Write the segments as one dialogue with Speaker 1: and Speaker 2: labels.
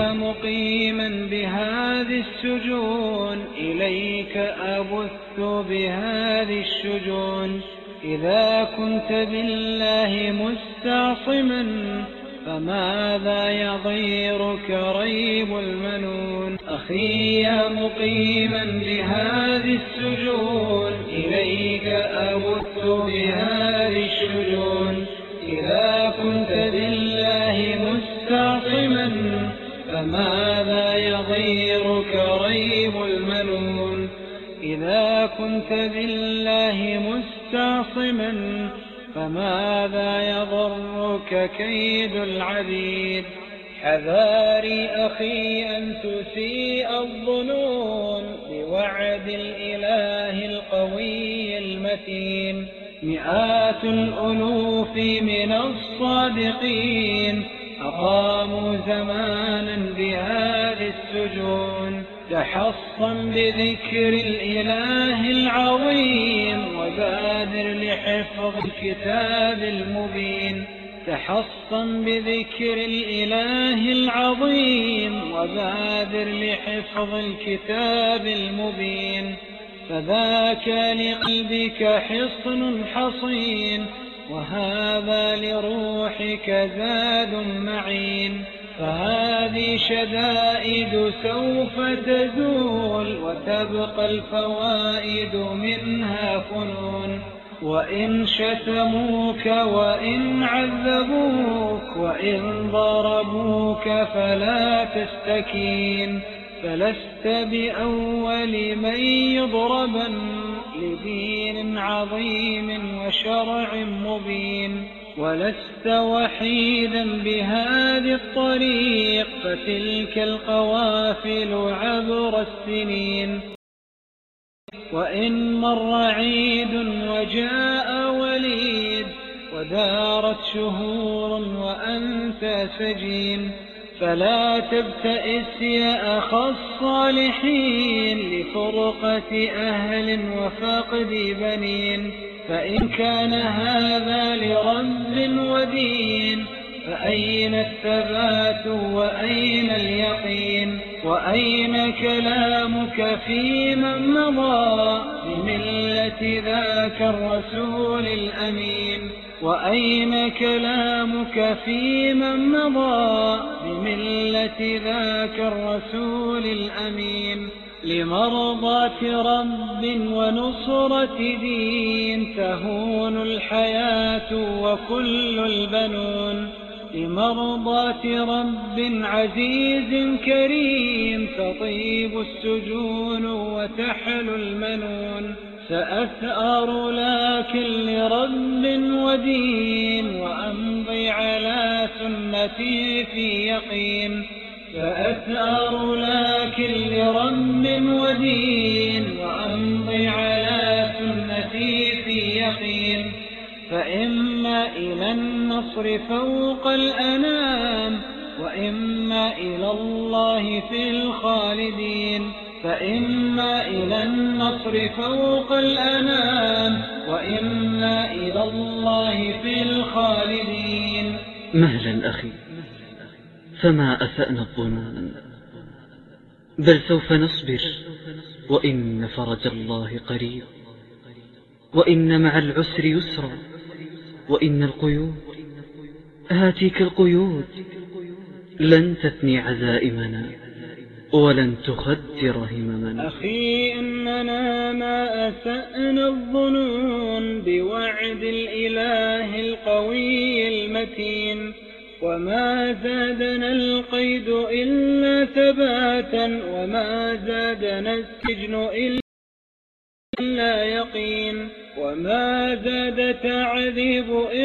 Speaker 1: مقيما بهذه السجون إليك أبث بهذه الشجون. إذا كنت بالله مستعصما فماذا يضيرك ريب المنون. أخي يا مقيما بهذه السجون إليك أبث بهذه الشجون. إذا كنت بالله مستعصما فماذا يضيرك ريب المنون. إذا كنت بالله مستعصما فماذا يضرك كيد العبيد. حذاري أخي أن تسيء الظنون بوعد الإله القوي المتين. مئات الألوف من الصادقين أقاموا زمانا بهذه السجون. تحصن بذكر الإله العظيم وبادر لحفظ الكتاب المبين. تحصن بذكر الإله العظيم وبادر لحفظ الكتاب المبين. فذاك لقلبك حصن حصين وهذا لروحك زاد معين. فهذه شدائد سوف تزول وتبقى الفوائد منها فنون. وإن شتموك وإن عذبوك وإن ضربوك فلا تستكين. فلست بأول من يضربا لدين عظيم وشرع مبين. ولست وحيدا بهذه الطريق فتلك القوافل عبر السنين. وإن مر عيد وجاء وليد ودارت شهور وأنت سجين. فلا تبتئس يا أخا الصالحين لفرقة أهل وفقد بنين. فإن كان هذا لرب ودين فأين الثبات وأين اليقين. وأين كلامك في من مضى بملة ذاك الرسول الأمين. وأين كلامك في من مضى بملة ذاك الرسول الأمين. لمرضاة رب ونصرة دين تهون الحياة وكل البنون. لمرضاة رب عزيز كريم تطيب السجون وتحلو المنون. سأثأر لكن لرب ودين وأمضي على سنتي في يقين. سأثأر لكن لرب ودين وأمضي على سنتي في يقين. فإما إلى النصر فوق الأنام وإما إلى الله في الخالدين. فإما إلى النصر فوق الأنام وإما إلى الله في الخالدين.
Speaker 2: مهلا أخي، فما أسأنا الظنون، بل سوف نصبر وإن فرج الله قريب. وإن مع العسر يسرا وإن القيود هاتيك القيود لن تثني عزائمنا ولن تخدر هممنا.
Speaker 1: أخي إننا ما أسأنا الظنون بوعد الإله القوي المتين. وما زادنا القيد إلا ثباتا وما زادنا السجن إلا يقين. وما زاد تعذيب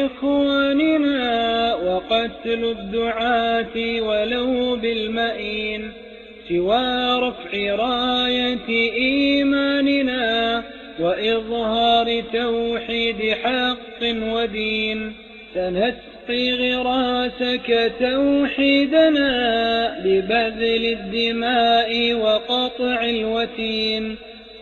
Speaker 1: إخواننا وقتل الدعاة ولو بالمئين سوى رفع راية إيماننا وإظهار توحيد حق ودين. سنسقي غراسك توحيدنا ببذل الدماء وقطع الوتين.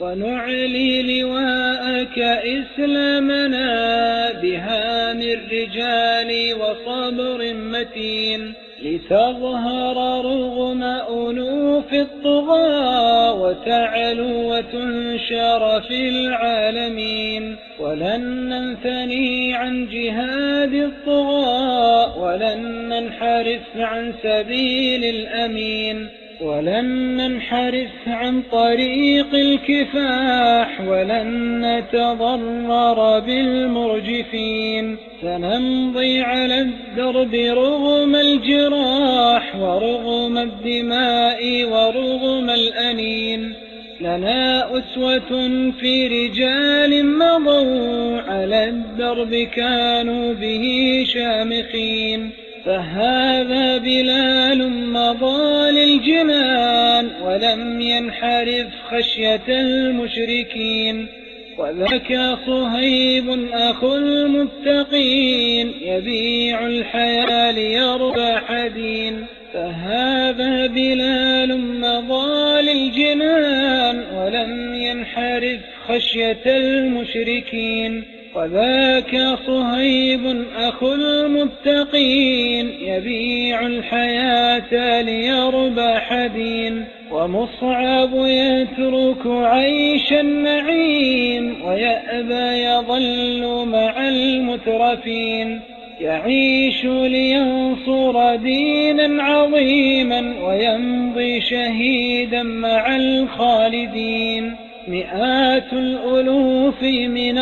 Speaker 1: ونعلي لواءك إسلامنا بهام الرجال وصبر متين، لتظهر رغم ألوف الطغى وتعلو وتنشر في العالمين. ولن ننثني عن جهاد الطغى، ولن ننحرف عن سبيل الأمين، ولن ننحرف عن طريق الكفاح، ولن نتضرر بالمرجفين. سنمضي على الدرب رغم الجراح ورغم الدماء ورغم الأنين. لنا أسوة في رجال مضوا على الدرب كانوا به شامخين. فهذا بلال مضى للجنان ولم ينحرف خشية المشركين. وذاك صهيب أخو المتقين يبيع الحياة ليربح دين. فهذا بلال مضى للجنان ولم ينحرف خشية المشركين. وذاك صهيب أخو المتقين يبيع الحياة ليربح دين. ومصعب يترك عيش النعيم ويأبى يظل مع المترفين. يعيش لينصر دينا عظيما ويمضي شهيدا مع الخالدين. مئات الألوف من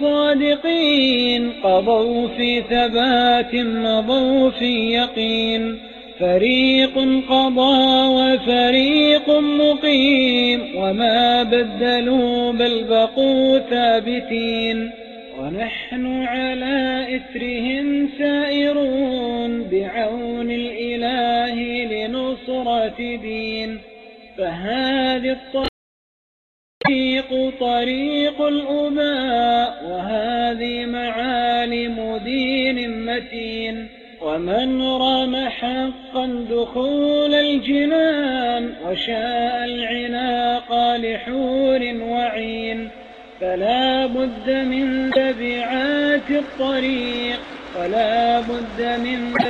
Speaker 1: الصادقين قضوا في ثبات مضوا في يقين. فريق قضى وفريق مقيم وما بدلوا بل بقوا ثابتين. ونحن على إثرهم سائرون بعون الإله لنصرة دين. فهذه طريق الأباء وهذه معالم دين متين. ومن رام حقا دخول الجنان وشاء العناق لحور وعين. فلا بد من تبعات الطريق ولا بد من